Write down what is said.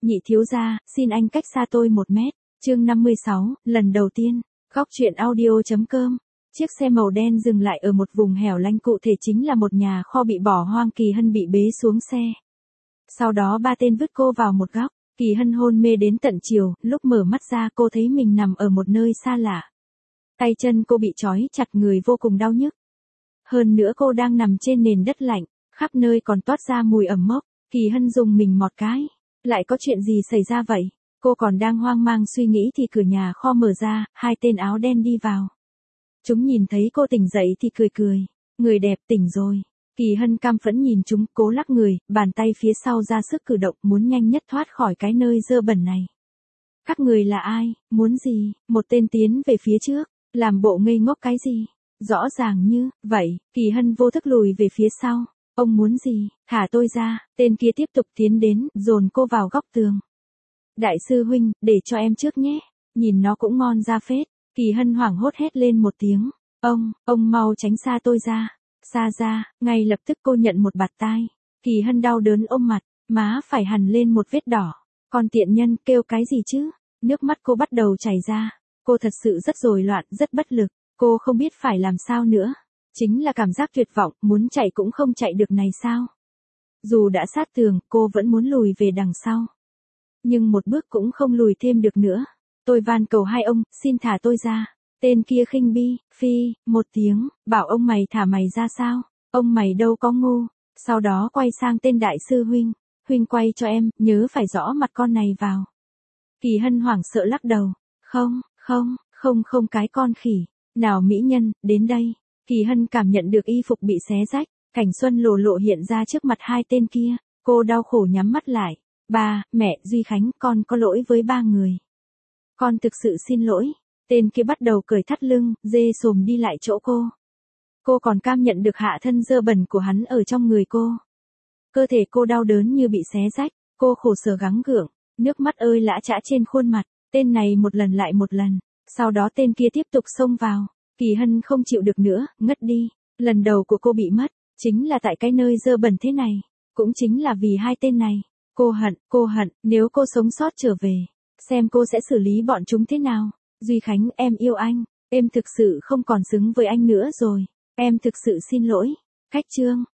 Nhị thiếu gia, xin anh cách xa tôi 1 mét. Chương 56, lần đầu tiên. Góc truyện audio.com. Chiếc xe màu đen dừng lại ở một vùng hẻo lánh, cụ thể chính là một nhà kho bị bỏ hoang. Kỳ Hân bị bế xuống xe. Sau đó 3 tên vứt cô vào một góc. Kỳ Hân hôn mê đến tận chiều, lúc mở mắt ra cô thấy mình nằm ở một nơi xa lạ. Tay chân cô bị trói chặt, người vô cùng đau nhức. Hơn nữa cô đang nằm trên nền đất lạnh, khắp nơi còn toát ra mùi ẩm mốc. Kỳ Hân dùng mình một cái. Lại có chuyện gì xảy ra vậy? Cô còn đang hoang mang suy nghĩ thì cửa nhà kho mở ra, 2 tên áo đen đi vào. Chúng nhìn thấy cô tỉnh dậy thì cười cười. Người đẹp tỉnh rồi. Kỳ Hân cam phẫn nhìn chúng, cố lắc người, bàn tay phía sau ra sức cử động, muốn nhanh nhất thoát khỏi cái nơi dơ bẩn này. Các người là ai, muốn gì? Một tên tiến về phía trước, làm bộ ngây ngốc cái gì? Rõ ràng như vậy. Kỳ Hân vô thức lùi về phía sau. Ông muốn gì? Thả tôi ra. Tên kia tiếp tục tiến đến, dồn cô vào góc tường. Đại sư huynh, để cho em trước nhé. Nhìn nó cũng ngon ra phết. Kỳ Hân hoảng hốt hét lên một tiếng. Ông mau tránh xa tôi ra. Xa ra. Ngay lập tức cô nhận một bạt tai. Kỳ Hân đau đớn ôm mặt, má phải hằn lên một vết đỏ. Con tiện nhân, kêu cái gì chứ? Nước mắt cô bắt đầu chảy ra. Cô thật sự rất rối loạn, rất bất lực. Cô không biết phải làm sao nữa. Chính là cảm giác tuyệt vọng, muốn chạy cũng không chạy được này sao? Dù đã sát tường, cô vẫn muốn lùi về đằng sau. Nhưng một bước cũng không lùi thêm được nữa. Tôi van cầu hai ông, xin thả tôi ra. Tên kia khinh bi, phi, một tiếng, bảo ông mày thả mày ra sao? Ông mày đâu có ngu. Sau đó quay sang tên đại sư huynh. Huynh quay cho em, nhớ phải rõ mặt con này vào. Kỳ Hân hoảng sợ lắc đầu. Không cái con khỉ. Nào mỹ nhân, đến đây. Kỳ Hân cảm nhận được y phục bị xé rách. Cảnh xuân lộ lộ hiện ra trước mặt 2 tên kia. Cô đau khổ nhắm mắt lại. Ba, mẹ, Duy Khánh, con có lỗi với 3 người. Con thực sự xin lỗi. Tên kia bắt đầu cởi thắt lưng, dê sồm đi lại chỗ cô. Cô còn cảm nhận được hạ thân dơ bẩn của hắn ở trong người cô. Cơ thể cô đau đớn như bị xé rách. Cô khổ sở gắng gượng. Nước mắt ơi lã chã trên khuôn mặt. Tên này một lần lại một lần. Sau đó tên kia tiếp tục xông vào. Kỳ Hân không chịu được nữa, ngất đi. Lần đầu của cô bị mất, chính là tại cái nơi dơ bẩn thế này. Cũng chính là vì 2 tên này. Cô hận, nếu cô sống sót trở về. Xem cô sẽ xử lý bọn chúng thế nào. Duy Khánh, em yêu anh. Em thực sự không còn xứng với anh nữa rồi. Em thực sự xin lỗi. Cách chương.